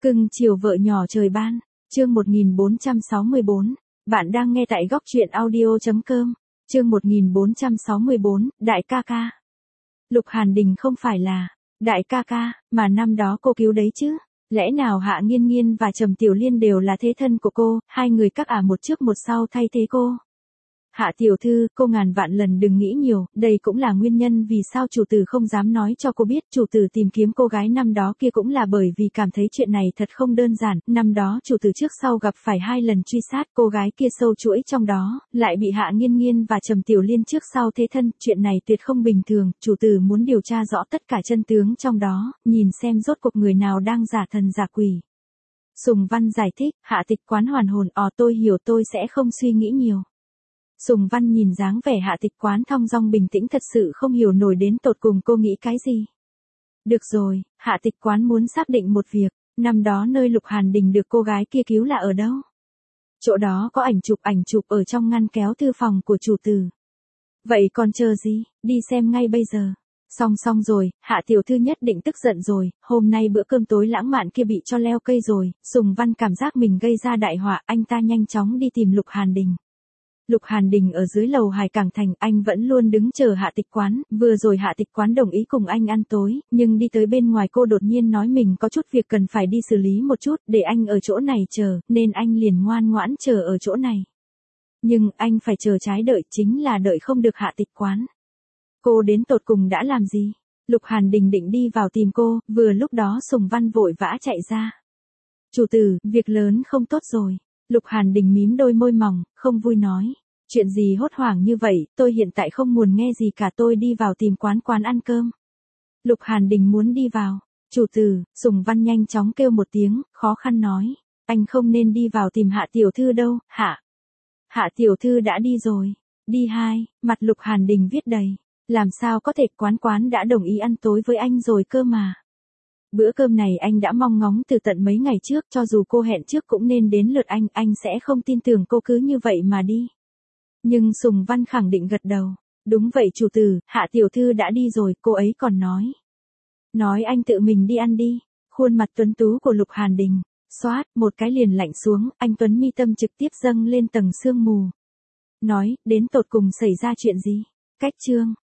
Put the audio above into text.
Cưng chiều vợ nhỏ trời ban, chương 1464, bạn đang nghe tại góc truyện audio.com, chương 1464, đại ca ca. Lục Hàn Đình không phải là đại ca ca, mà năm đó cô cứu đấy chứ. Lẽ nào Hạ Nghiên Nghiên và Trầm Tiểu Liên đều là thế thân của cô, hai người các một trước một sau thay thế cô? Hạ tiểu thư, cô ngàn vạn lần đừng nghĩ nhiều, đây cũng là nguyên nhân vì sao chủ tử không dám nói cho cô biết. Chủ tử tìm kiếm cô gái năm đó kia cũng là bởi vì cảm thấy chuyện này thật không đơn giản. Năm đó chủ tử trước sau gặp phải 2 lần truy sát, cô gái kia sâu chuỗi trong đó, lại bị Hạ Nghiên Nghiên và Trầm Tiểu Liên trước sau thế thân. Chuyện này tuyệt không bình thường, chủ tử muốn điều tra rõ tất cả chân tướng trong đó, nhìn xem rốt cuộc người nào đang giả thần giả quỷ. Sùng Văn giải thích, Hạ Tịch Quán hoàn hồn, tôi hiểu, tôi sẽ không suy nghĩ nhiều. Sùng Văn nhìn dáng vẻ Hạ Tịch Quán thong dong bình tĩnh thật sự không hiểu nổi đến tột cùng cô nghĩ cái gì. Được rồi, Hạ Tịch Quán muốn xác định một việc, năm đó nơi Lục Hàn Đình được cô gái kia cứu là ở đâu? Chỗ đó có ảnh chụp ở trong ngăn kéo thư phòng của chủ tử. Vậy còn chờ gì, đi xem ngay bây giờ. Xong rồi, Hạ tiểu thư nhất định tức giận rồi, hôm nay bữa cơm tối lãng mạn kia bị cho leo cây rồi. Sùng Văn cảm giác mình gây ra đại họa, anh ta nhanh chóng đi tìm Lục Hàn Đình. Lục Hàn Đình ở dưới lầu Hải Cảng Thành, anh vẫn luôn đứng chờ Hạ Tịch Quán, vừa rồi Hạ Tịch Quán đồng ý cùng anh ăn tối, nhưng đi tới bên ngoài cô đột nhiên nói mình có chút việc cần phải đi xử lý một chút, để anh ở chỗ này chờ, nên anh liền ngoan ngoãn chờ ở chỗ này. Nhưng anh phải chờ trái đợi, chính là đợi không được Hạ Tịch Quán. Cô đến tột cùng đã làm gì? Lục Hàn Đình định đi vào tìm cô, vừa lúc đó Sùng Văn vội vã chạy ra. Chủ tử, việc lớn không tốt rồi. Lục Hàn Đình mím đôi môi mỏng, không vui nói. Chuyện gì hốt hoảng như vậy, tôi hiện tại không muốn nghe gì cả, tôi đi vào tìm quán ăn cơm. Lục Hàn Đình muốn đi vào. Chủ tử, Sùng Văn nhanh chóng kêu một tiếng, khó khăn nói. Anh không nên đi vào tìm Hạ tiểu thư đâu, Hạ tiểu thư đã đi rồi. Đi hai, mặt Lục Hàn Đình viết đầy. Làm sao có thể, quán đã đồng ý ăn tối với anh rồi cơ mà. Bữa cơm này anh đã mong ngóng từ tận mấy ngày trước, cho dù cô hẹn trước cũng nên đến lượt anh sẽ không tin tưởng cô cứ như vậy mà đi. Nhưng Sùng Văn khẳng định gật đầu. Đúng vậy chủ tử, Hạ tiểu thư đã đi rồi, cô ấy còn nói. Nói anh tự mình đi ăn đi. Khuôn mặt tuấn tú của Lục Hàn Đình, xoát, một cái liền lạnh xuống, anh tuấn mi tâm trực tiếp dâng lên tầng sương mù. Nói, đến tột cùng xảy ra chuyện gì? Cách chương.